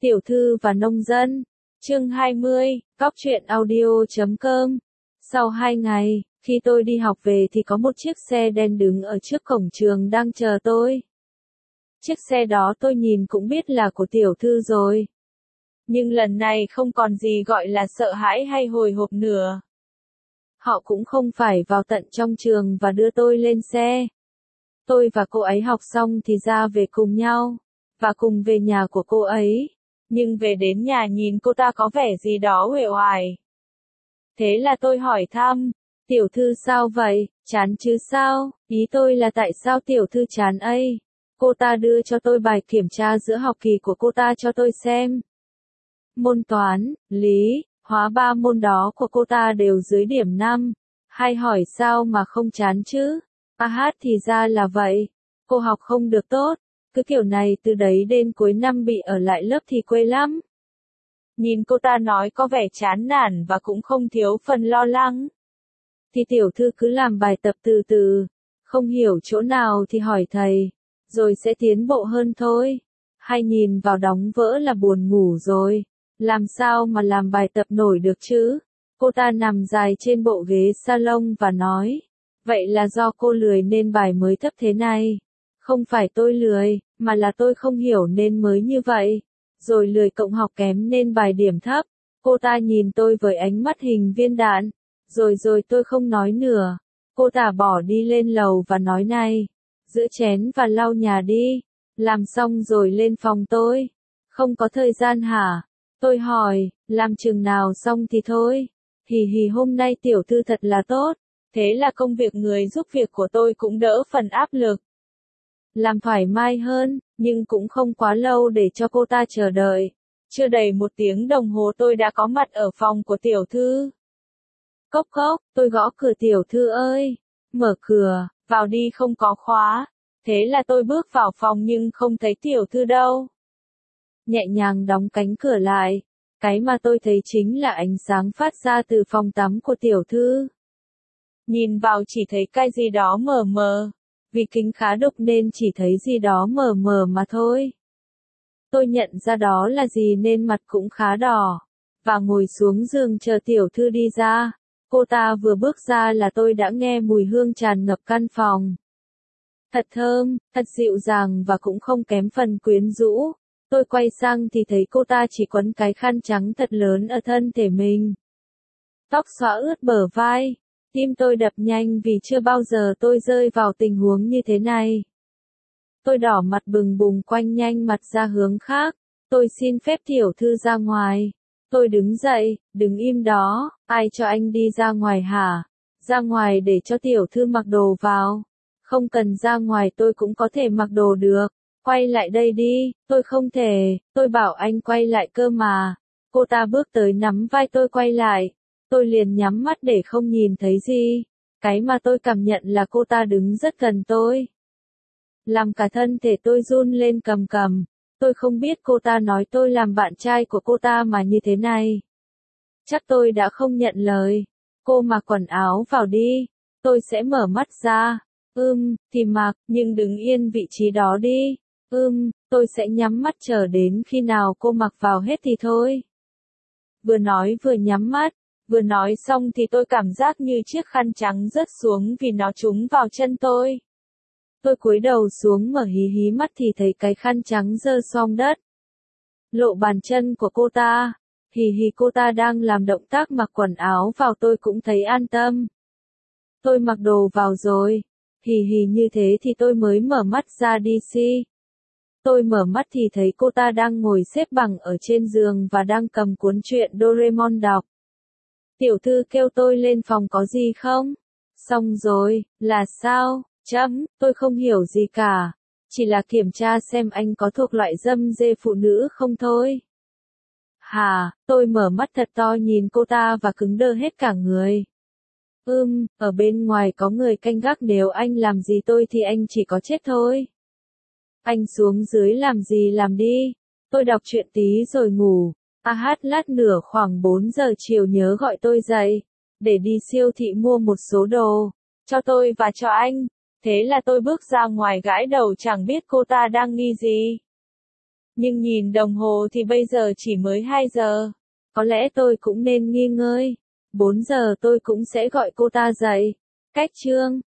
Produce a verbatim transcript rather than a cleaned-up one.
Tiểu thư và nông dân. Chương hai mươi, Cóc truyện audio chấm com. Sau hai ngày, khi tôi đi học về thì có một chiếc xe đen đứng ở trước cổng trường đang chờ tôi. Chiếc xe đó tôi nhìn cũng biết là của tiểu thư rồi. Nhưng lần này không còn gì gọi là sợ hãi hay hồi hộp nữa. Họ cũng không phải vào tận trong trường và đưa tôi lên xe. Tôi và cô ấy học xong thì ra về cùng nhau, và cùng về nhà của cô ấy. Nhưng về đến nhà nhìn cô ta có vẻ gì đó uể oải. Thế là tôi hỏi thăm, tiểu thư sao vậy, chán chứ sao, ý tôi là tại sao tiểu thư chán ấy. Cô ta đưa cho tôi bài kiểm tra giữa học kỳ của cô ta cho tôi xem. Môn toán, lý, hóa ba môn đó của cô ta đều dưới điểm năm. Hay hỏi sao mà không chán chứ? À hát thì ra là vậy. Cô học không được tốt. Cứ kiểu này từ đấy đến cuối năm bị ở lại lớp thì quê lắm. Nhìn cô ta nói có vẻ chán nản và cũng không thiếu phần lo lắng. Thì tiểu thư cứ làm bài tập từ từ. Không hiểu chỗ nào thì hỏi thầy. Rồi sẽ tiến bộ hơn thôi. Hay nhìn vào đóng vỡ là buồn ngủ rồi. Làm sao mà làm bài tập nổi được chứ? Cô ta nằm dài trên bộ ghế salon và nói. Vậy là do cô lười nên bài mới thấp thế này. Không phải tôi lười, mà là tôi không hiểu nên mới như vậy. Rồi lười cộng học kém nên bài điểm thấp. Cô ta nhìn tôi với ánh mắt hình viên đạn. Rồi rồi tôi không nói nữa. Cô ta bỏ đi lên lầu và nói này. Giữ chén và lau nhà đi. Làm xong rồi lên phòng tôi. Không có thời gian hả? Tôi hỏi, làm chừng nào xong thì thôi. Hì hì hôm nay tiểu thư thật là tốt. Thế là công việc người giúp việc của tôi cũng đỡ phần áp lực. Làm thoải mái hơn, nhưng cũng không quá lâu để cho cô ta chờ đợi. Chưa đầy một tiếng đồng hồ tôi đã có mặt ở phòng của tiểu thư. Cốc cốc, tôi gõ cửa tiểu thư ơi. Mở cửa, vào đi không có khóa. Thế là tôi bước vào phòng nhưng không thấy tiểu thư đâu. Nhẹ nhàng đóng cánh cửa lại. Cái mà tôi thấy chính là ánh sáng phát ra từ phòng tắm của tiểu thư. Nhìn vào chỉ thấy cái gì đó mờ mờ. Vì kính khá đục nên chỉ thấy gì đó mờ mờ mà thôi. Tôi nhận ra đó là gì nên mặt cũng khá đỏ. Và ngồi xuống giường chờ tiểu thư đi ra. Cô ta vừa bước ra là tôi đã nghe mùi hương tràn ngập căn phòng. Thật thơm, thật dịu dàng và cũng không kém phần quyến rũ. Tôi quay sang thì thấy cô ta chỉ quấn cái khăn trắng thật lớn ở thân thể mình. Tóc xõa ướt bờ vai. Tim tôi đập nhanh vì chưa bao giờ tôi rơi vào tình huống như thế này. Tôi đỏ mặt bừng bừng quanh nhanh mặt ra hướng khác. Tôi xin phép tiểu thư ra ngoài. Tôi đứng dậy, đứng im đó, ai cho anh đi ra ngoài hả? Ra ngoài để cho tiểu thư mặc đồ vào. Không cần ra ngoài tôi cũng có thể mặc đồ được. Quay lại đây đi, tôi không thể, tôi bảo anh quay lại cơ mà. Cô ta bước tới nắm vai tôi quay lại. Tôi liền nhắm mắt để không nhìn thấy gì. Cái mà tôi cảm nhận là cô ta đứng rất gần tôi. Làm cả thân thể tôi run lên cầm cầm. Tôi không biết cô ta nói tôi làm bạn trai của cô ta mà như thế này. Chắc tôi đã không nhận lời. Cô mặc quần áo vào đi. Tôi sẽ mở mắt ra. Ừm, thì mặc, nhưng đứng yên vị trí đó đi. Ừm, tôi sẽ nhắm mắt chờ đến khi nào cô mặc vào hết thì thôi. Vừa nói vừa nhắm mắt. Vừa nói xong thì tôi cảm giác như chiếc khăn trắng rớt xuống vì nó trúng vào chân tôi. Tôi cúi đầu xuống mở hí hí mắt thì thấy cái khăn trắng rơi xoong đất. Lộ bàn chân của cô ta. Hì hì cô ta đang làm động tác mặc quần áo vào tôi cũng thấy an tâm. Tôi mặc đồ vào rồi. Hì hì như thế thì tôi mới mở mắt ra đi si. Tôi mở mắt thì thấy cô ta đang ngồi xếp bằng ở trên giường và đang cầm cuốn truyện Doraemon đọc. Tiểu thư kêu tôi lên phòng có gì không? Xong rồi, là sao? Chấm, tôi không hiểu gì cả. Chỉ là kiểm tra xem anh có thuộc loại dâm dê phụ nữ không thôi. Hà, tôi mở mắt thật to nhìn cô ta và cứng đơ hết cả người. Ừm, ở bên ngoài có người canh gác nếu anh làm gì tôi thì anh chỉ có chết thôi. Anh xuống dưới làm gì làm đi. Tôi đọc truyện tí rồi ngủ. À hát lát nửa khoảng bốn giờ chiều nhớ gọi tôi dậy. Để đi siêu thị mua một số đồ. Cho tôi và cho anh. Thế là tôi bước ra ngoài gãi đầu chẳng biết cô ta đang nghi gì. Nhưng nhìn đồng hồ thì bây giờ chỉ mới hai giờ. Có lẽ tôi cũng nên nghỉ ngơi. bốn giờ tôi cũng sẽ gọi cô ta dậy. Cách chương